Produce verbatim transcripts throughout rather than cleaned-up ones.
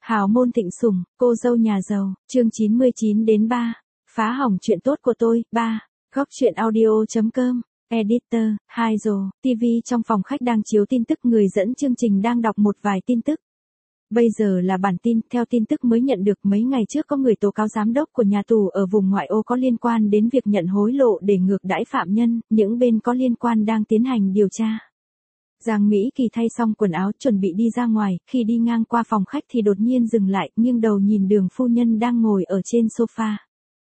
Hào môn thịnh sủng, cô dâu nhà giàu, chương chín mươi chín đến ba. Phá hỏng chuyện tốt của tôi, ba. Góc truyện audio chấm com, editor, hai rồ, ti vi trong phòng khách đang chiếu tin tức, người dẫn chương trình đang đọc một vài tin tức. Bây giờ là bản tin, theo tin tức mới nhận được mấy ngày trước có người tố cáo giám đốc của nhà tù ở vùng ngoại ô có liên quan đến việc nhận hối lộ để ngược đãi phạm nhân, những bên có liên quan đang tiến hành điều tra. Giang Mỹ Kỳ thay xong quần áo chuẩn bị đi ra ngoài, khi đi ngang qua phòng khách thì đột nhiên dừng lại, nghiêng đầu nhìn Đường phu nhân đang ngồi ở trên sofa.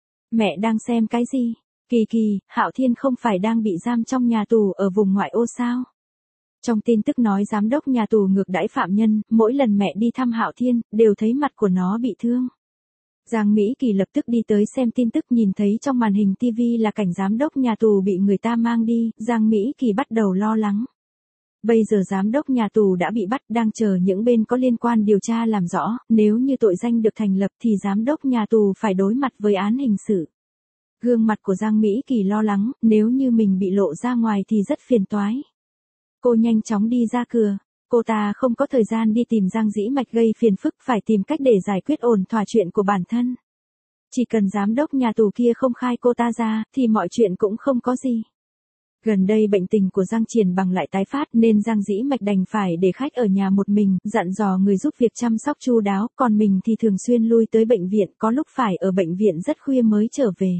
Mẹ đang xem cái gì? Kỳ Kỳ, Hạo Thiên không phải đang bị giam trong nhà tù ở vùng ngoại ô sao? Trong tin tức nói giám đốc nhà tù ngược đãi phạm nhân, mỗi lần mẹ đi thăm Hạo Thiên, đều thấy mặt của nó bị thương. Giang Mỹ Kỳ lập tức đi tới xem tin tức, nhìn thấy trong màn hình ti vi là cảnh giám đốc nhà tù bị người ta mang đi, Giang Mỹ Kỳ bắt đầu lo lắng. Bây giờ giám đốc nhà tù đã bị bắt, đang chờ những bên có liên quan điều tra làm rõ, nếu như tội danh được thành lập thì giám đốc nhà tù phải đối mặt với án hình sự. Gương mặt của Giang Mỹ Kỳ lo lắng, nếu như mình bị lộ ra ngoài thì rất phiền toái. Cô nhanh chóng đi ra cửa, cô ta không có thời gian đi tìm Giang Dĩ Mạch gây phiền phức, phải tìm cách để giải quyết ổn thỏa chuyện của bản thân. Chỉ cần giám đốc nhà tù kia không khai cô ta ra, thì mọi chuyện cũng không có gì. Gần đây bệnh tình của Giang Triển Bằng lại tái phát nên Giang Dĩ Mạch đành phải để khách ở nhà một mình, dặn dò người giúp việc chăm sóc chu đáo, còn mình thì thường xuyên lui tới bệnh viện, có lúc phải ở bệnh viện rất khuya mới trở về.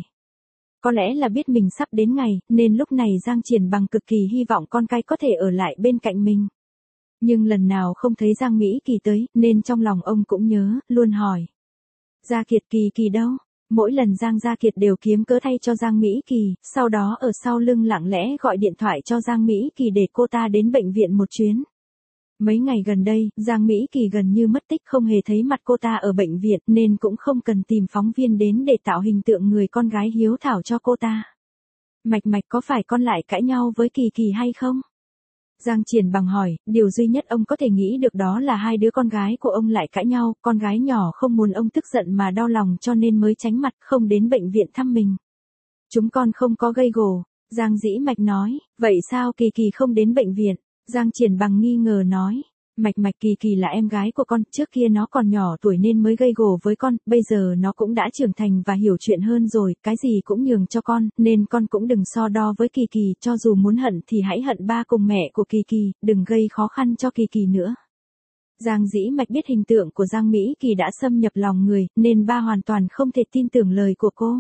Có lẽ là biết mình sắp đến ngày, nên lúc này Giang Triển Bằng cực kỳ hy vọng con cái có thể ở lại bên cạnh mình. Nhưng lần nào không thấy Giang Mỹ Kỳ tới, nên trong lòng ông cũng nhớ, luôn hỏi. Gia Kiệt, Kỳ Kỳ đâu? Mỗi lần Giang Gia Kiệt đều kiếm cớ thay cho Giang Mỹ Kỳ, sau đó ở sau lưng lặng lẽ gọi điện thoại cho Giang Mỹ Kỳ để cô ta đến bệnh viện một chuyến. Mấy ngày gần đây, Giang Mỹ Kỳ gần như mất tích, không hề thấy mặt cô ta ở bệnh viện nên cũng không cần tìm phóng viên đến để tạo hình tượng người con gái hiếu thảo cho cô ta. Mạch Mạch, có phải con lại cãi nhau với Kỳ Kỳ hay không? Giang Triển Bằng hỏi, điều duy nhất ông có thể nghĩ được đó là hai đứa con gái của ông lại cãi nhau, con gái nhỏ không muốn ông tức giận mà đau lòng cho nên mới tránh mặt không đến bệnh viện thăm mình. Chúng con không có gây gổ, Giang Dĩ Mạch nói, vậy sao Kỳ Kỳ không đến bệnh viện? Giang Triển Bằng nghi ngờ nói, Mạch Mạch, Kỳ Kỳ là em gái của con, trước kia nó còn nhỏ tuổi nên mới gây gổ với con, bây giờ nó cũng đã trưởng thành và hiểu chuyện hơn rồi, cái gì cũng nhường cho con, nên con cũng đừng so đo với Kỳ Kỳ, cho dù muốn hận thì hãy hận ba cùng mẹ của Kỳ Kỳ, đừng gây khó khăn cho Kỳ Kỳ nữa. Giang Dĩ Mạch biết hình tượng của Giang Mỹ Kỳ đã xâm nhập lòng người, nên ba hoàn toàn không thể tin tưởng lời của cô.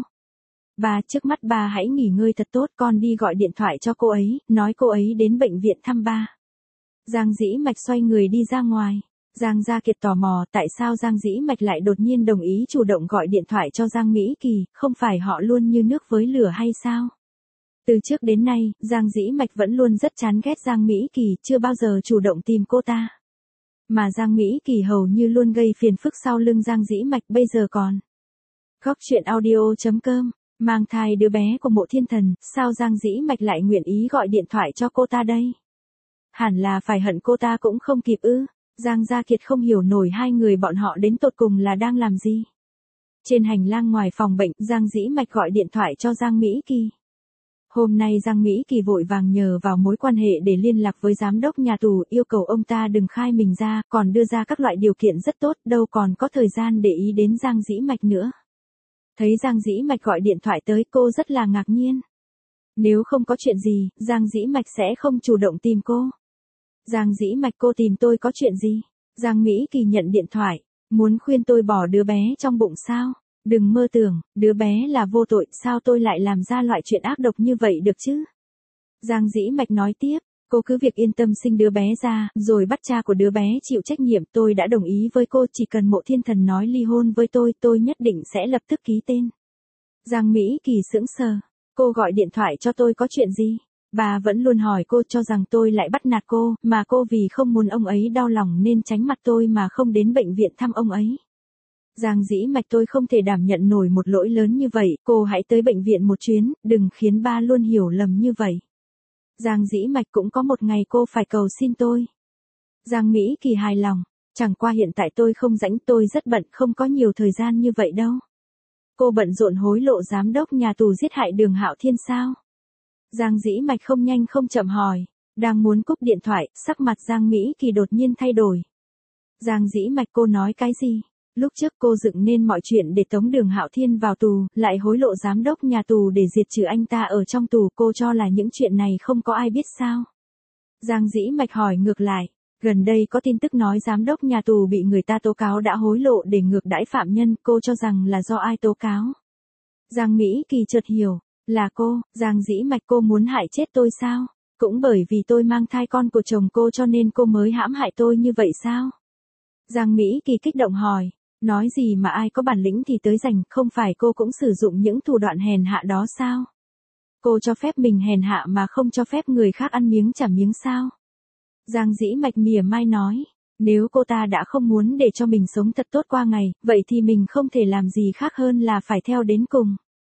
Ba, trước mắt ba hãy nghỉ ngơi thật tốt, con đi gọi điện thoại cho cô ấy, nói cô ấy đến bệnh viện thăm ba. Giang Dĩ Mạch xoay người đi ra ngoài. Giang Gia Kiệt tò mò tại sao Giang Dĩ Mạch lại đột nhiên đồng ý chủ động gọi điện thoại cho Giang Mỹ Kỳ, không phải họ luôn như nước với lửa hay sao? Từ trước đến nay, Giang Dĩ Mạch vẫn luôn rất chán ghét Giang Mỹ Kỳ, chưa bao giờ chủ động tìm cô ta. Mà Giang Mỹ Kỳ hầu như luôn gây phiền phức sau lưng Giang Dĩ Mạch, bây giờ còn. Góc truyện audio chấm com, mang thai đứa bé của Mộ Thiên Thần, sao Giang Dĩ Mạch lại nguyện ý gọi điện thoại cho cô ta đây? Hẳn là phải hận cô ta cũng không kịp ư. Giang Gia Kiệt không hiểu nổi hai người bọn họ đến tột cùng là đang làm gì. Trên hành lang ngoài phòng bệnh, Giang Dĩ Mạch gọi điện thoại cho Giang Mỹ Kỳ. Hôm nay Giang Mỹ Kỳ vội vàng nhờ vào mối quan hệ để liên lạc với giám đốc nhà tù, yêu cầu ông ta đừng khai mình ra, còn đưa ra các loại điều kiện rất tốt, đâu còn có thời gian để ý đến Giang Dĩ Mạch nữa. Thấy Giang Dĩ Mạch gọi điện thoại tới, cô rất là ngạc nhiên. Nếu không có chuyện gì, Giang Dĩ Mạch sẽ không chủ động tìm cô. Giang Dĩ Mạch, cô tìm tôi có chuyện gì? Giang Mỹ Kỳ nhận điện thoại, muốn khuyên tôi bỏ đứa bé trong bụng sao? Đừng mơ tưởng, đứa bé là vô tội, sao tôi lại làm ra loại chuyện ác độc như vậy được chứ? Giang Dĩ Mạch nói tiếp, cô cứ việc yên tâm sinh đứa bé ra, rồi bắt cha của đứa bé chịu trách nhiệm, tôi đã đồng ý với cô, chỉ cần Mộ Thiên Thần nói ly hôn với tôi, tôi nhất định sẽ lập tức ký tên. Giang Mỹ Kỳ sững sờ, cô gọi điện thoại cho tôi có chuyện gì? Bà vẫn luôn hỏi cô, cho rằng tôi lại bắt nạt cô, mà cô vì không muốn ông ấy đau lòng nên tránh mặt tôi mà không đến bệnh viện thăm ông ấy. Giang Dĩ Mạch, tôi không thể đảm nhận nổi một lỗi lớn như vậy, cô hãy tới bệnh viện một chuyến, đừng khiến ba luôn hiểu lầm như vậy. Giang Dĩ Mạch, cũng có một ngày cô phải cầu xin tôi. Giang Mỹ Kỳ hài lòng, chẳng qua hiện tại tôi không rảnh, tôi rất bận, không có nhiều thời gian như vậy đâu. Cô bận rộn hối lộ giám đốc nhà tù giết hại Đường Hạo Thiên sao? Giang Dĩ Mạch không nhanh không chậm hỏi, đang muốn cúp điện thoại, sắc mặt Giang Mỹ Kỳ đột nhiên thay đổi. Giang Dĩ Mạch, cô nói cái gì? Lúc trước cô dựng nên mọi chuyện để tống Đường Hạo Thiên vào tù, lại hối lộ giám đốc nhà tù để diệt trừ anh ta ở trong tù, cô cho là những chuyện này không có ai biết sao? Giang Dĩ Mạch hỏi ngược lại, gần đây có tin tức nói giám đốc nhà tù bị người ta tố cáo đã hối lộ để ngược đãi phạm nhân, cô cho rằng là do ai tố cáo? Giang Mỹ Kỳ chợt hiểu, là cô. Giang Dĩ Mạch, cô muốn hại chết tôi sao? Cũng bởi vì tôi mang thai con của chồng cô cho nên cô mới hãm hại tôi như vậy sao? Giang Mỹ Kỳ kích động hỏi, nói gì mà ai có bản lĩnh thì tới giành, không phải cô cũng sử dụng những thủ đoạn hèn hạ đó sao? Cô cho phép mình hèn hạ mà không cho phép người khác ăn miếng trả miếng sao? Giang Dĩ Mạch mỉa mai nói, nếu cô ta đã không muốn để cho mình sống thật tốt qua ngày, vậy thì mình không thể làm gì khác hơn là phải theo đến cùng.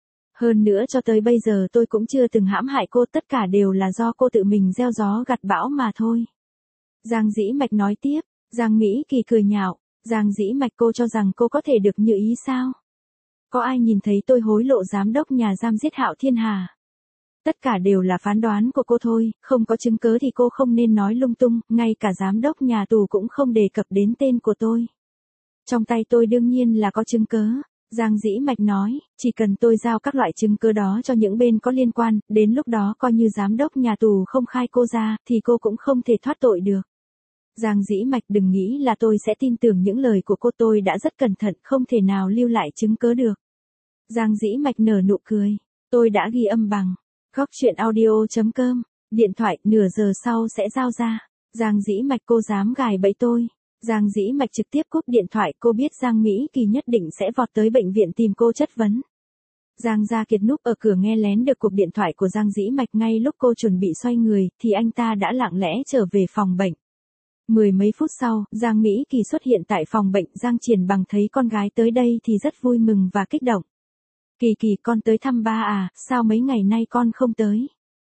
Hơn nữa cho tới bây giờ tôi cũng chưa từng hãm hại cô, tất cả đều là do cô tự mình gieo gió gặt bão mà thôi. Giang Dĩ Mạch nói tiếp. Giang Mỹ Kỳ cười nhạo, Giang Dĩ Mạch, cô cho rằng cô có thể được như ý sao? Có ai nhìn thấy tôi hối lộ giám đốc nhà giam giết Hạo Thiên Hà? Tất cả đều là phán đoán của cô thôi, không có chứng cứ thì cô không nên nói lung tung, ngay cả giám đốc nhà tù cũng không đề cập đến tên của tôi. Trong tay tôi đương nhiên là có chứng cứ. Giang Dĩ Mạch nói, chỉ cần tôi giao các loại chứng cứ đó cho những bên có liên quan, đến lúc đó coi như giám đốc nhà tù không khai cô ra, thì cô cũng không thể thoát tội được. Giang Dĩ Mạch, đừng nghĩ là tôi sẽ tin tưởng những lời của cô, tôi đã rất cẩn thận, không thể nào lưu lại chứng cứ được. Giang Dĩ Mạch nở nụ cười, tôi đã ghi âm bằng. Góc truyện audio chấm com, điện thoại, nửa giờ sau sẽ giao ra. Giang Dĩ Mạch, cô dám gài bẫy tôi. Giang Dĩ Mạch trực tiếp cúp điện thoại, cô biết Giang Mỹ Kỳ nhất định sẽ vọt tới bệnh viện tìm cô chất vấn. Giang Gia Kiệt núp ở cửa nghe lén được cuộc điện thoại của Giang Dĩ Mạch, ngay lúc cô chuẩn bị xoay người, thì anh ta đã lặng lẽ trở về phòng bệnh. Mười mấy phút sau, Giang Mỹ Kỳ xuất hiện tại phòng bệnh, Giang Triển Bằng thấy con gái tới đây thì rất vui mừng và kích động. Kỳ Kỳ, con tới thăm ba à, sao mấy ngày nay con không tới?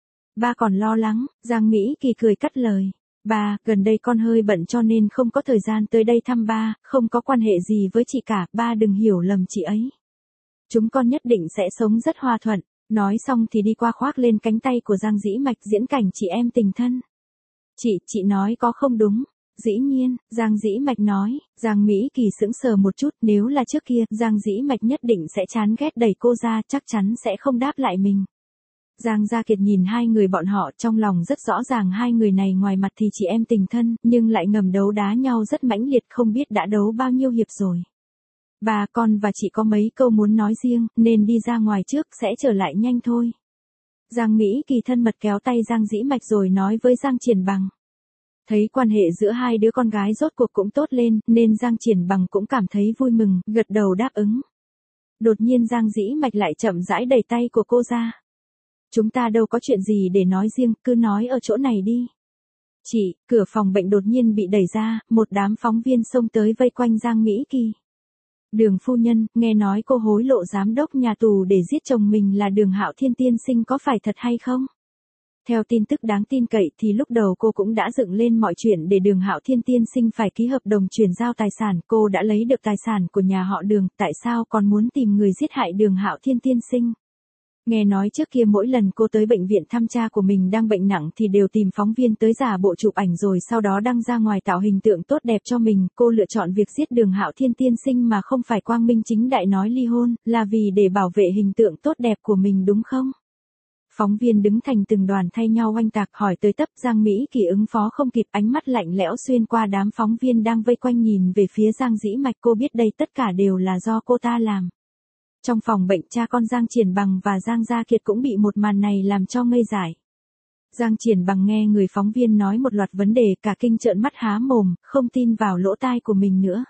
Ba còn lo lắng. Giang Mỹ Kỳ cười cắt lời. Ba, gần đây con hơi bận cho nên không có thời gian tới đây thăm ba, không có quan hệ gì với chị cả, ba đừng hiểu lầm chị ấy. Chúng con nhất định sẽ sống rất hòa thuận. Nói xong thì đi qua khoác lên cánh tay của Giang Dĩ Mạch, diễn cảnh chị em tình thân. Chị, chị nói có không đúng? Dĩ nhiên, Giang Dĩ Mạch nói. Giang Mỹ Kỳ sững sờ một chút, nếu là trước kia, Giang Dĩ Mạch nhất định sẽ chán ghét đẩy cô ra, chắc chắn sẽ không đáp lại mình. Giang Gia Kiệt nhìn hai người bọn họ, trong lòng rất rõ ràng hai người này ngoài mặt thì chị em tình thân, nhưng lại ngầm đấu đá nhau rất mãnh liệt, không biết đã đấu bao nhiêu hiệp rồi. Bà, con và chị có mấy câu muốn nói riêng, nên đi ra ngoài trước, sẽ trở lại nhanh thôi. Giang Mỹ Kỳ thân mật kéo tay Giang Dĩ Mạch rồi nói với Giang Triển Bằng. Thấy quan hệ giữa hai đứa con gái rốt cuộc cũng tốt lên, nên Giang Triển Bằng cũng cảm thấy vui mừng, gật đầu đáp ứng. Đột nhiên Giang Dĩ Mạch lại chậm rãi đẩy tay của cô ra. Chúng ta đâu có chuyện gì để nói riêng, cứ nói ở chỗ này đi. Chị, cửa phòng bệnh đột nhiên bị đẩy ra, một đám phóng viên xông tới vây quanh Giang Mỹ Kỳ. Đường phu nhân, nghe nói cô hối lộ giám đốc nhà tù để giết chồng mình là Đường Hạo Thiên tiên sinh, có phải thật hay không? Theo tin tức đáng tin cậy thì lúc đầu cô cũng đã dựng lên mọi chuyện để Đường Hạo Thiên tiên sinh phải ký hợp đồng chuyển giao tài sản, cô đã lấy được tài sản của nhà họ Đường, tại sao còn muốn tìm người giết hại Đường Hạo Thiên tiên sinh? Nghe nói trước kia mỗi lần cô tới bệnh viện thăm cha của mình đang bệnh nặng thì đều tìm phóng viên tới giả bộ chụp ảnh rồi sau đó đăng ra ngoài tạo hình tượng tốt đẹp cho mình, cô lựa chọn việc giết Đường Hạo Thiên tiên sinh mà không phải quang minh chính đại nói ly hôn, là vì để bảo vệ hình tượng tốt đẹp của mình đúng không? Phóng viên đứng thành từng đoàn thay nhau oanh tạc hỏi tới tấp, Giang Mỹ Kỳ ứng phó không kịp, ánh mắt lạnh lẽo xuyên qua đám phóng viên đang vây quanh nhìn về phía Giang Dĩ Mạch, cô biết đây tất cả đều là do cô ta làm. Trong phòng bệnh, cha con Giang Triển Bằng và Giang Gia Kiệt cũng bị một màn này làm cho ngây dại. Giang Triển Bằng nghe người phóng viên nói một loạt vấn đề, cả kinh trợn mắt há mồm, không tin vào lỗ tai của mình nữa.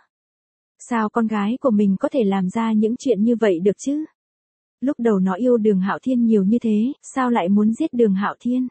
Sao con gái của mình có thể làm ra những chuyện như vậy được chứ? Lúc đầu nó yêu Đường Hạo Thiên nhiều như thế, sao lại muốn giết Đường Hạo Thiên?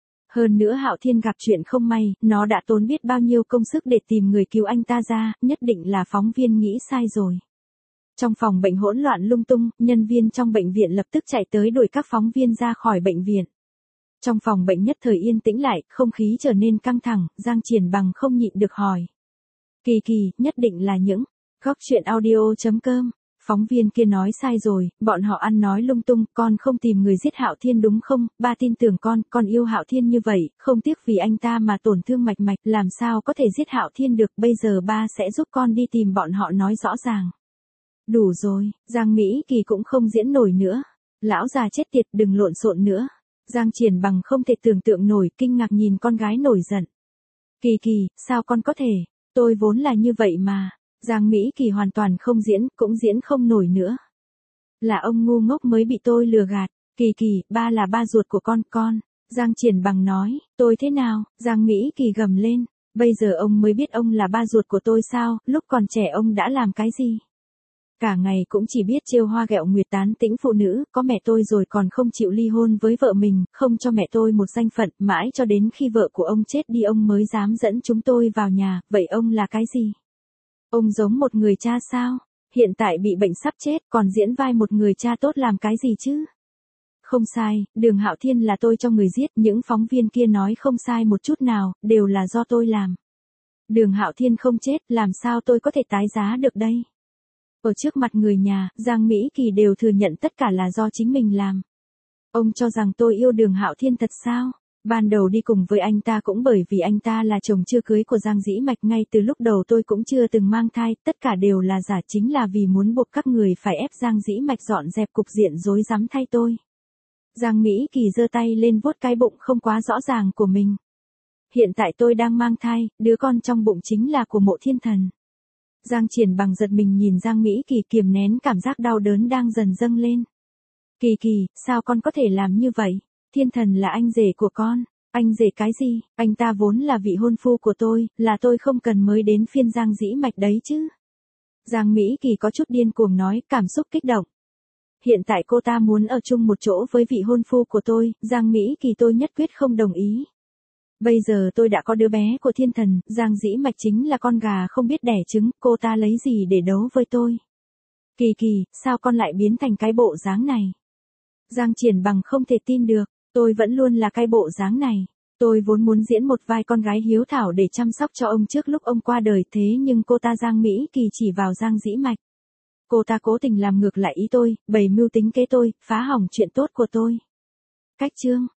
Hơn nữa Hạo Thiên gặp chuyện không may, nó đã tốn biết bao nhiêu công sức để tìm người cứu anh ta ra, nhất định là phóng viên nghĩ sai rồi. Trong phòng bệnh hỗn loạn lung tung, nhân viên trong bệnh viện lập tức chạy tới đuổi các phóng viên ra khỏi bệnh viện. Trong phòng bệnh nhất thời yên tĩnh lại, không khí trở nên căng thẳng, Giang Triển Bằng không nhịn được hỏi. Kỳ Kỳ, nhất định là những. Góc truyện audio chấm com Phóng viên kia nói sai rồi, bọn họ ăn nói lung tung, con không tìm người giết Hạo Thiên đúng không, ba tin tưởng con, con yêu Hạo Thiên như vậy, không tiếc vì anh ta mà tổn thương Mạch Mạch, làm sao có thể giết Hạo Thiên được, bây giờ ba sẽ giúp con đi tìm bọn họ nói rõ ràng. Đủ rồi, Giang Mỹ Kỳ cũng không diễn nổi nữa. Lão già chết tiệt, đừng lộn xộn nữa. Giang Triển Bằng không thể tưởng tượng nổi, kinh ngạc nhìn con gái nổi giận. Kỳ Kỳ, sao con có thể, tôi vốn là như vậy mà. Giang Mỹ Kỳ hoàn toàn không diễn, cũng diễn không nổi nữa. Là ông ngu ngốc mới bị tôi lừa gạt. Kỳ Kỳ, ba là ba ruột của con, con. Giang Triển Bằng nói, tôi thế nào? Giang Mỹ Kỳ gầm lên, bây giờ ông mới biết ông là ba ruột của tôi sao, lúc còn trẻ ông đã làm cái gì? Cả ngày cũng chỉ biết trêu hoa ghẹo nguyệt tán tĩnh phụ nữ, có mẹ tôi rồi còn không chịu ly hôn với vợ mình, không cho mẹ tôi một danh phận, mãi cho đến khi vợ của ông chết đi ông mới dám dẫn chúng tôi vào nhà, vậy ông là cái gì? Ông giống một người cha sao? Hiện tại bị bệnh sắp chết, còn diễn vai một người cha tốt làm cái gì chứ? Không sai, Đường Hạo Thiên là tôi cho người giết, những phóng viên kia nói không sai một chút nào, đều là do tôi làm. Đường Hạo Thiên không chết, làm sao tôi có thể tái giá được đây? Ở trước mặt người nhà, Giang Mỹ Kỳ đều thừa nhận tất cả là do chính mình làm. Ông cho rằng tôi yêu Đường Hạo Thiên thật sao? Ban đầu đi cùng với anh ta cũng bởi vì anh ta là chồng chưa cưới của Giang Dĩ Mạch, ngay từ lúc đầu tôi cũng chưa từng mang thai, tất cả đều là giả, chính là vì muốn buộc các người phải ép Giang Dĩ Mạch dọn dẹp cục diện rối rắm thay tôi. Giang Mỹ Kỳ giơ tay lên vuốt cái bụng không quá rõ ràng của mình. Hiện tại tôi đang mang thai, đứa con trong bụng chính là của Mộ Thiên Thần. Giang Triển Bằng giật mình nhìn Giang Mỹ Kỳ, kiềm nén cảm giác đau đớn đang dần dâng lên. Kỳ Kỳ, sao con có thể làm như vậy? Thiên Thần là anh rể của con. Anh rể cái gì? Anh ta vốn là vị hôn phu của tôi, là tôi không cần mới đến phiên Giang Dĩ Mạch đấy chứ. Giang Mỹ Kỳ có chút điên cuồng nói, cảm xúc kích động. Hiện tại cô ta muốn ở chung một chỗ với vị hôn phu của tôi, Giang Mỹ Kỳ tôi nhất quyết không đồng ý. Bây giờ tôi đã có đứa bé của Thiên Thần, Giang Dĩ Mạch chính là con gà không biết đẻ trứng, cô ta lấy gì để đấu với tôi? Kỳ Kỳ, sao con lại biến thành cái bộ dáng này? Giang Triển Bằng không thể tin được, tôi vẫn luôn là cái bộ dáng này. Tôi vốn muốn diễn một vai con gái hiếu thảo để chăm sóc cho ông trước lúc ông qua đời, thế nhưng cô ta Giang Mỹ Kỳ chỉ vào Giang Dĩ Mạch. Cô ta cố tình làm ngược lại ý tôi, bày mưu tính kế tôi, phá hỏng chuyện tốt của tôi. Cách chương